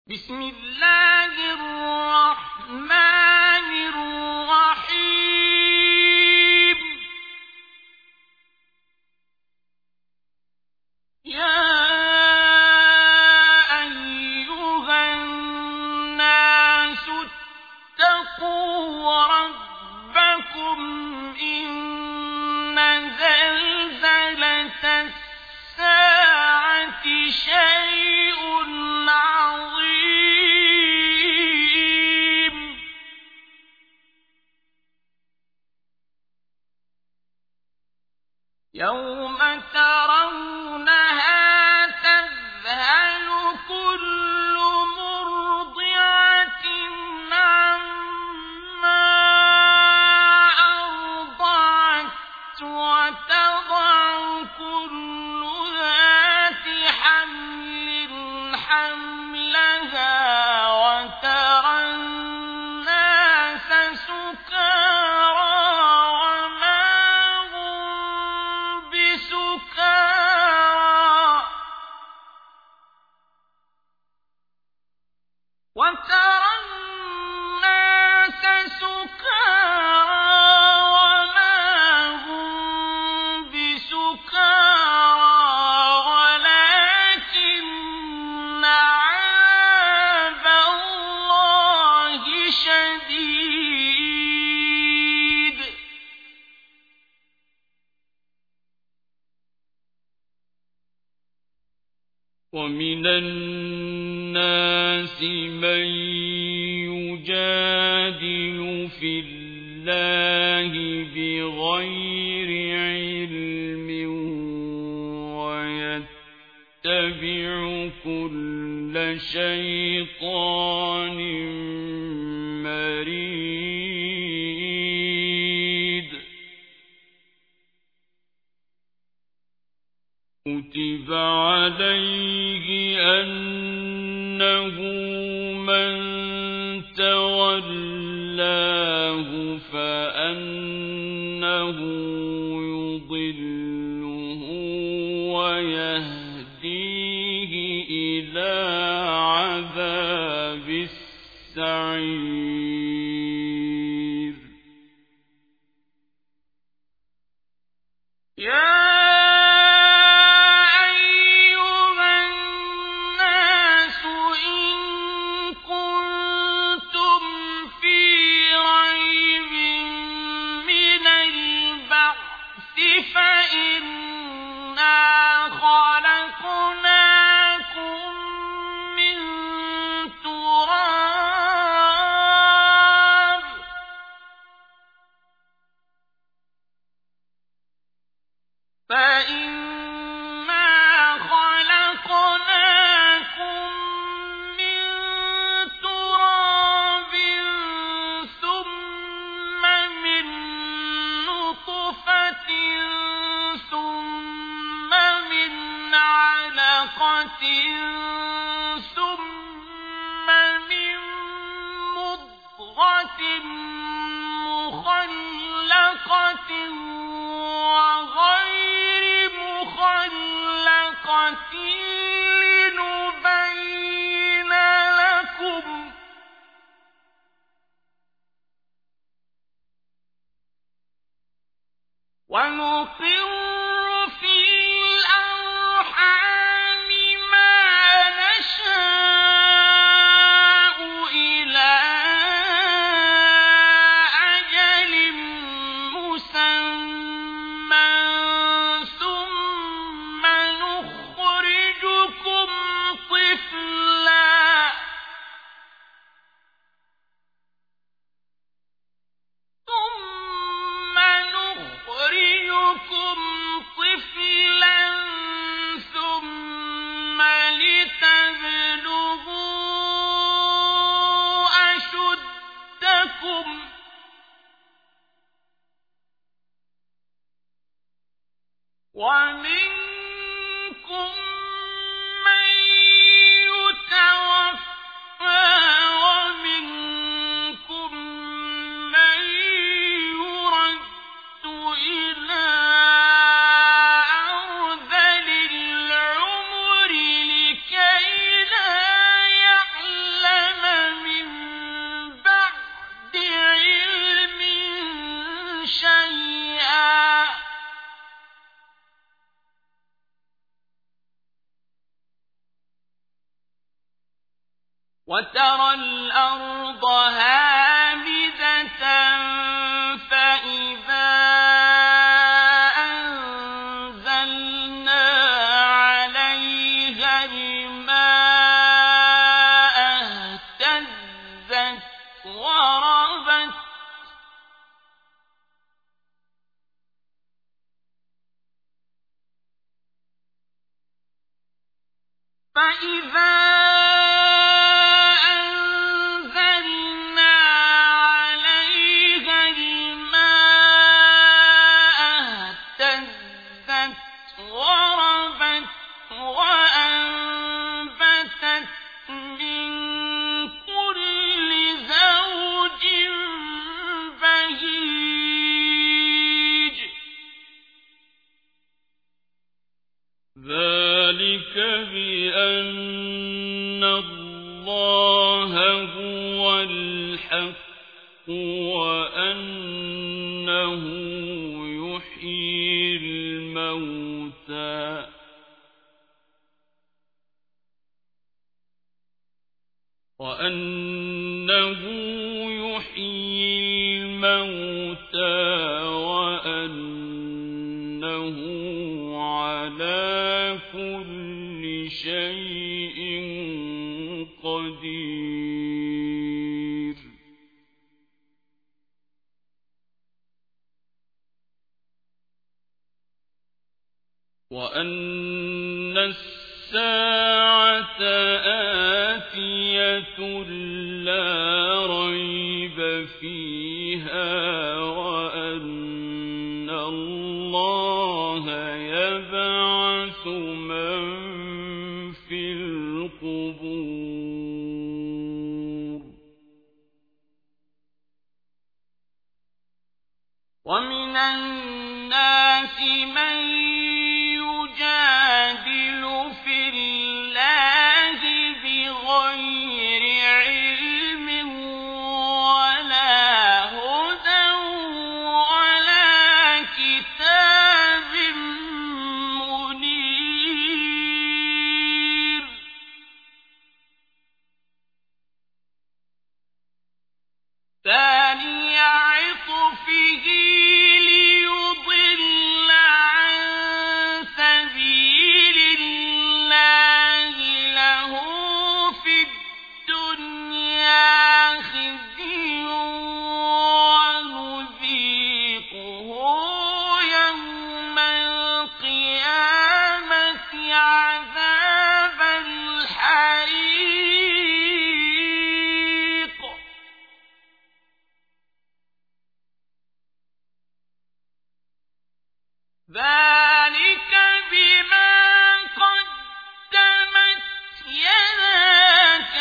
بسم الله الرحمن الرحيم. يا أيها الناس اتقوا ربكم إن زلزلة الساعة شيء عظيم. يوم ترونها تذهل كل مرضعة عما أرضعت وتضع كل ذات حمل حملها وترى الناس سكارى وما هم بسكارى ولكن عذاب الله شديد. ومن الناس من يجادل في الله بغير علم ويتبع كل شيطان مريد. كتب عليه أنه من تولاه فأنه يضله ويهديه إلى عذاب السعير. ثم من مضغة مخلقة وغير مخلقة لنبين لكم ونقر في الأرحام ما نشاء إلى أجل مسمى ثم نخرجكم طفلا ثم لتبلغوا أشدكم ومنكم من يتوفى ومنكم من يرد إلى أرذل العمر لكي لا يعلم وترى الأرض هامدة فإذا أنزلنا عليها الماء اهتزت وربت فإذا ذلك بأن الله هو الحق وأنه يحيي الموتى وأنه على كل شيء قدير وأن الساعة آتية لا ريب فيها وأن الله يبعث من في القبور ومن الناس من يجادل في الله بغير علم ولا هدى ولا كتاب منير ثاني عطفه ليضل عن سبيل الله له في الدنيا خزي ونذيقه يوم القيامة عذاب الحريق ذلك بما قدمت يداك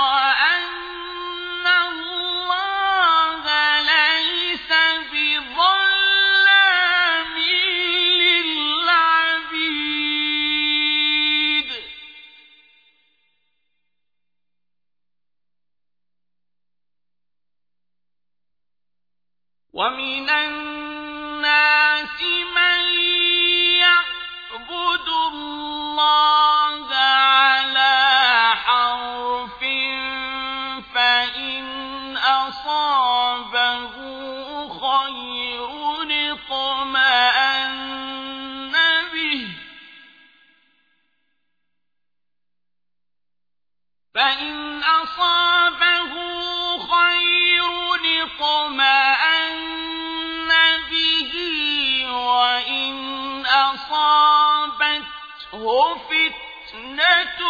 وأن الله ليس بظلام للعبيد ومن الناس من يعبد الله على حرف فإن أصابه خير اطمأن به فإن أصابه خير اطمأن به وإن أصابته فتنة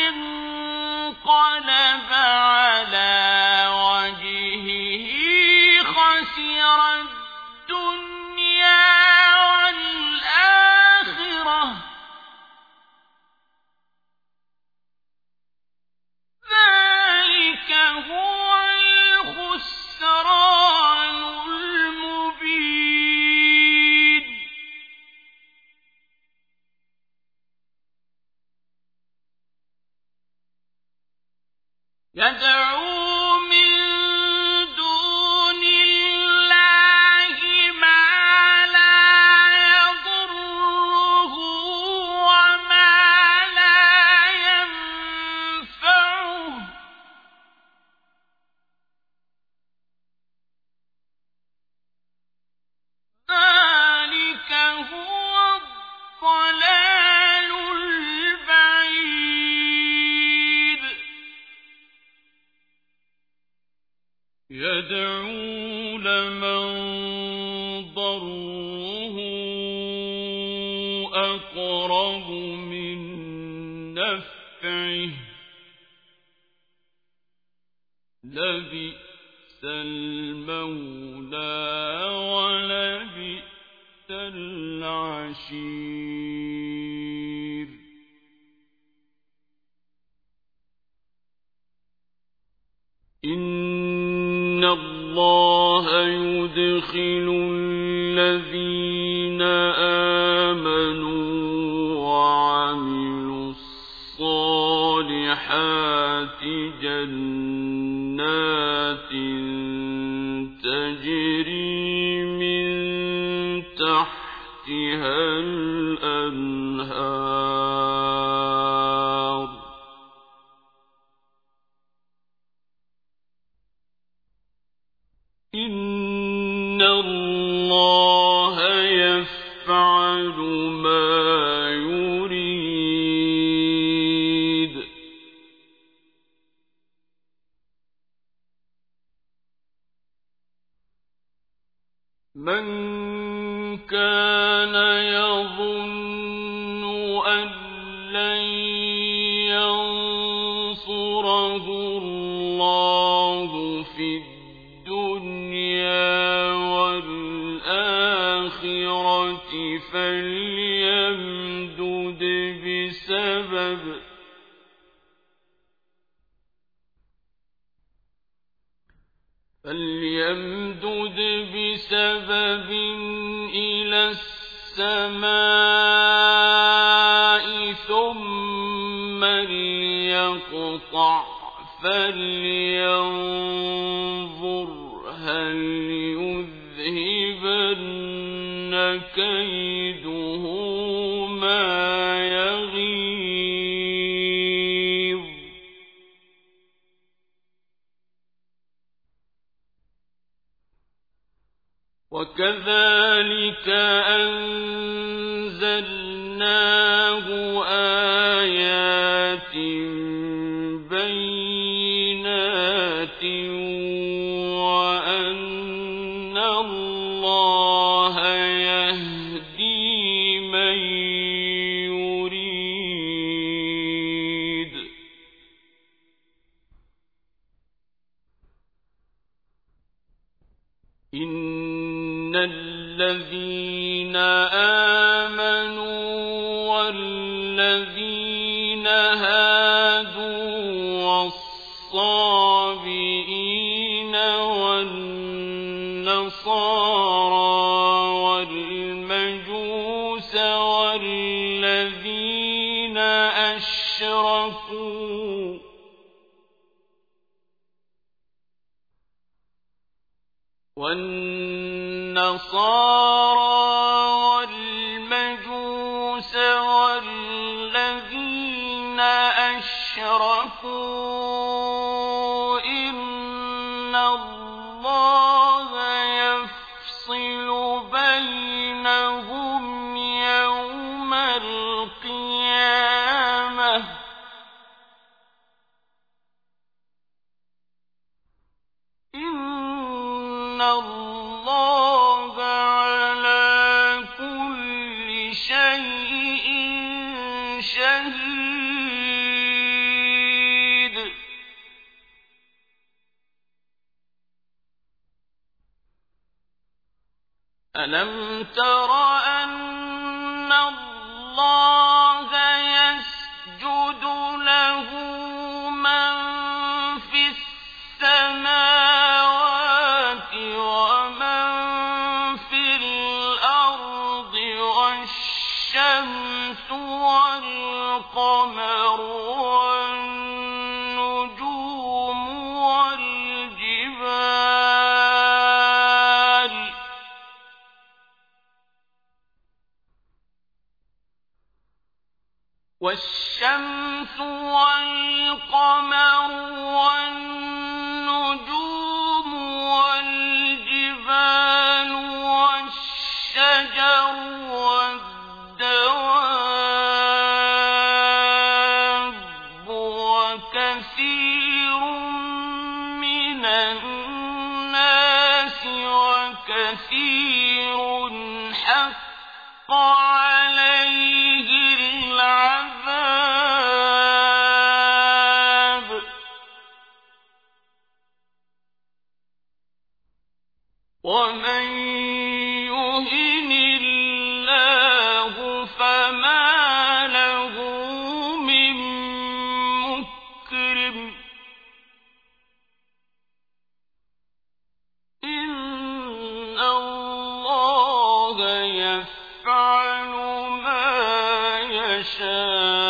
انقلب على وجهه خسر الدنيا والآخرة ذلك هو الخسران المبين يدعو من دون الله ما لا يضره وما لا ينفعه يدعو لمن ضره أقرب من نفعه لبئس المولى ولبئس العشير إن الله يدخل الذين آمنوا وعملوا الصالحات جنات تجري من تحتها الأنهار إن الله يفعل ما يريد من كان يظن أن لن ينصره الله في الدنيا والآخرة فليمدد بسبب إلى السماء ثم ليقطع فلينظر هل يذهبن كيده ما يغيظ وكذلك أنزلناه آيات بينات وأن الله يهدي من يريد إن الذين آمنوا والذين هادوا والصابئين والنصارى والمجوس والذين أشركوا والنصارى والمجوس والذين أشركوا إن الله يفصل بينهم يوم القيامة إن الله على كل شيء شهيد ألم تر أن الله يسجد له من في السماوات ومن في الأرض والشمس والقمر والنجوم والشمس والقمر والنجوم والجبال والشجر والدواب وكثير من الناس كثير حق عليه العذاب ومن يهن الله فما له من مكرم إن الله يفعل ما يشاء